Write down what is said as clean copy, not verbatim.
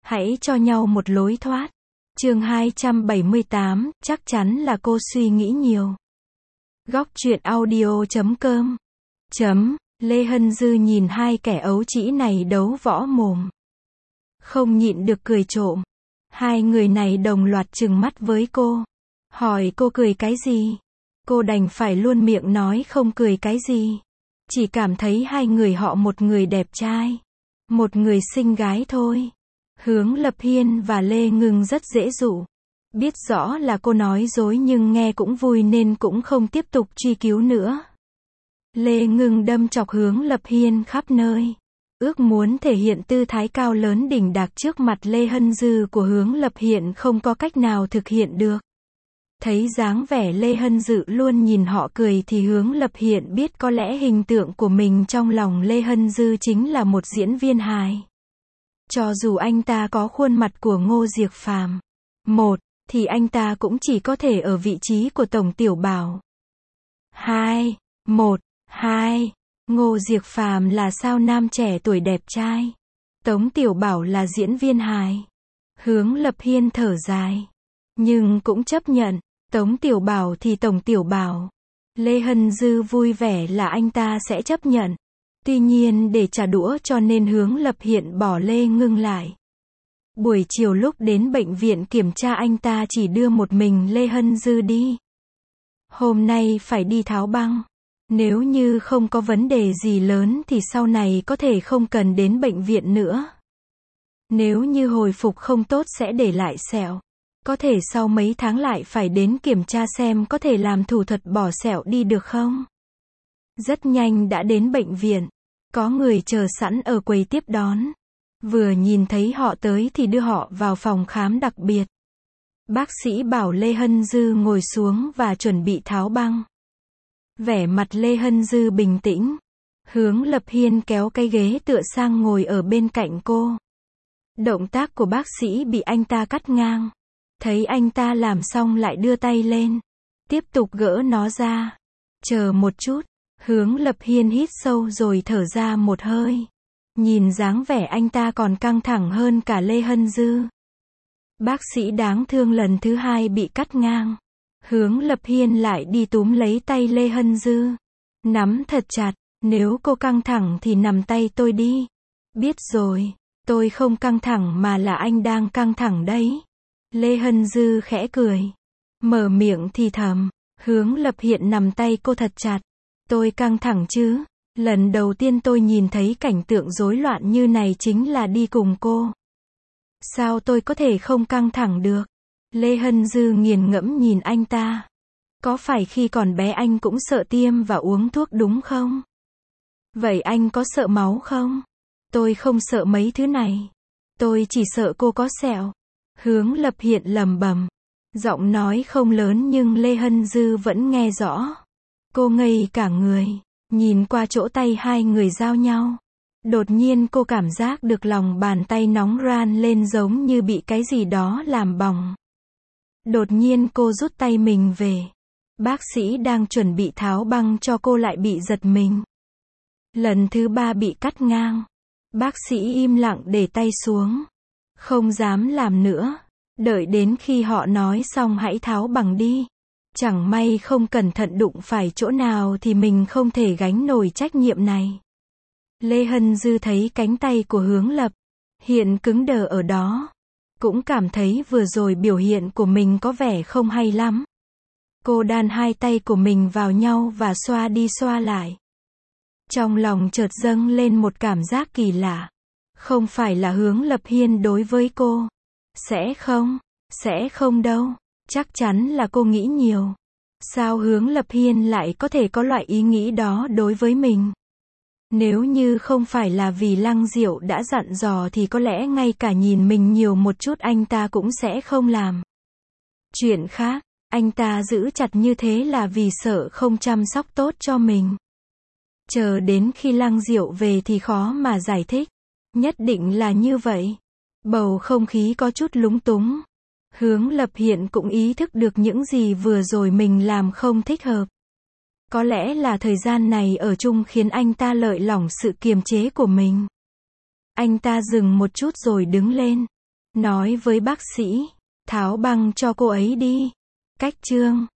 Hãy cho nhau một lối thoát. Chương 278, chắc chắn là cô suy nghĩ nhiều. Góc truyện audio.com. Lê Hân Dư nhìn hai kẻ ấu trĩ này đấu võ mồm. Không nhịn được cười trộm. Hai người này đồng loạt trừng mắt với cô. Hỏi cô cười cái gì? Cô đành phải luôn miệng nói không cười cái gì. Chỉ cảm thấy hai người họ một người đẹp trai, một người xinh gái thôi. Hướng Lập Hiên và Lê Ngưng rất dễ dụ. Biết rõ là cô nói dối nhưng nghe cũng vui nên cũng không tiếp tục truy cứu nữa. Lê Ngưng đâm chọc Hướng Lập Hiên khắp nơi. Ước muốn thể hiện tư thái cao lớn đỉnh đạc trước mặt Lê Hân Dư của Hướng Lập Hiên không có cách nào thực hiện được. Thấy dáng vẻ Lê Hân Dư luôn nhìn họ cười thì Hướng Lập Hiên biết có lẽ hình tượng của mình trong lòng Lê Hân Dư chính là một diễn viên hài. Cho dù anh ta có khuôn mặt của Ngô Diệc Phàm, thì anh ta cũng chỉ có thể ở vị trí của Tổng Tiểu Bảo. 2. Ngô Diệc Phàm là sao nam trẻ tuổi đẹp trai. Tống Tiểu Bảo là diễn viên hài. Hướng Lập Hiên thở dài. Nhưng cũng chấp nhận. Tống Tiểu Bảo thì Tổng Tiểu Bảo. Lê Hân Dư vui vẻ là anh ta sẽ chấp nhận. Tuy nhiên để trả đũa cho nên Hướng Lập Hiên bỏ Lê Ngưng lại. Buổi chiều lúc đến bệnh viện kiểm tra anh ta chỉ đưa một mình Lê Hân Dư đi. Hôm nay phải đi tháo băng. Nếu như không có vấn đề gì lớn thì sau này có thể không cần đến bệnh viện nữa. Nếu như hồi phục không tốt sẽ để lại sẹo. Có thể sau mấy tháng lại phải đến kiểm tra xem có thể làm thủ thuật bỏ sẹo đi được không. Rất nhanh đã đến bệnh viện. Có người chờ sẵn ở quầy tiếp đón. Vừa nhìn thấy họ tới thì đưa họ vào phòng khám đặc biệt. Bác sĩ bảo Lê Hân Dư ngồi xuống và chuẩn bị tháo băng. Vẻ mặt Lê Hân Dư bình tĩnh. Hướng Lập Hiên kéo cái ghế tựa sang ngồi ở bên cạnh cô. Động tác của bác sĩ bị anh ta cắt ngang. Thấy anh ta làm xong lại đưa tay lên. Tiếp tục gỡ nó ra. Chờ một chút. Hướng Lập Hiên hít sâu rồi thở ra một hơi. Nhìn dáng vẻ anh ta còn căng thẳng hơn cả Lê Hân Dư. Bác sĩ đáng thương lần thứ hai bị cắt ngang. Hướng Lập Hiên lại đi túm lấy tay Lê Hân Dư. Nắm thật chặt, nếu cô căng thẳng thì nằm tay tôi đi. Biết rồi, tôi không căng thẳng mà là anh đang căng thẳng đấy. Lê Hân Dư khẽ cười. Mở miệng thì thầm. Hướng Lập Hiên nằm tay cô thật chặt. Tôi căng thẳng chứ. Lần đầu tiên tôi nhìn thấy cảnh tượng rối loạn như này chính là đi cùng cô. Sao tôi có thể không căng thẳng được? Lê Hân Dư nghiền ngẫm nhìn anh ta. Có phải khi còn bé anh cũng sợ tiêm và uống thuốc đúng không? Vậy anh có sợ máu không? Tôi không sợ mấy thứ này. Tôi chỉ sợ cô có sẹo. Hướng Lập Hiên lẩm bẩm. Giọng nói không lớn nhưng Lê Hân Dư vẫn nghe rõ. Cô ngây cả người. Nhìn qua chỗ tay hai người giao nhau. Đột nhiên cô cảm giác được lòng bàn tay nóng ran lên giống như bị cái gì đó làm bỏng. Đột nhiên cô rút tay mình về. Bác sĩ đang chuẩn bị tháo băng cho cô lại bị giật mình. Lần thứ ba bị cắt ngang. Bác sĩ im lặng để tay xuống. Không dám làm nữa. Đợi đến khi họ nói xong hãy tháo bằng đi. Chẳng may không cẩn thận đụng phải chỗ nào thì mình không thể gánh nổi trách nhiệm này. Lê Hân Dư thấy cánh tay của Hướng Lập Hiên cứng đờ ở đó. Cũng cảm thấy vừa rồi biểu hiện của mình có vẻ không hay lắm. Cô đan hai tay của mình vào nhau và xoa đi xoa lại. Trong lòng chợt dâng lên một cảm giác kỳ lạ. Không phải là Hướng Lập Hiên đối với cô. Sẽ không đâu. Chắc chắn là cô nghĩ nhiều. Sao Hướng Lập Hiên lại có thể có loại ý nghĩ đó đối với mình? Nếu như không phải là vì Lăng Diệu đã dặn dò thì có lẽ ngay cả nhìn mình nhiều một chút anh ta cũng sẽ không làm. Chuyện khác, anh ta giữ chặt như thế là vì sợ không chăm sóc tốt cho mình. Chờ đến khi Lăng Diệu về thì khó mà giải thích. Nhất định là như vậy. Bầu không khí có chút lúng túng. Hướng Lập Hiên cũng ý thức được những gì vừa rồi mình làm không thích hợp. Có lẽ là thời gian này ở chung khiến anh ta lợi lỏng sự kiềm chế của mình. Anh ta dừng một chút rồi đứng lên. Nói với bác sĩ, tháo băng cho cô ấy đi. Cách chương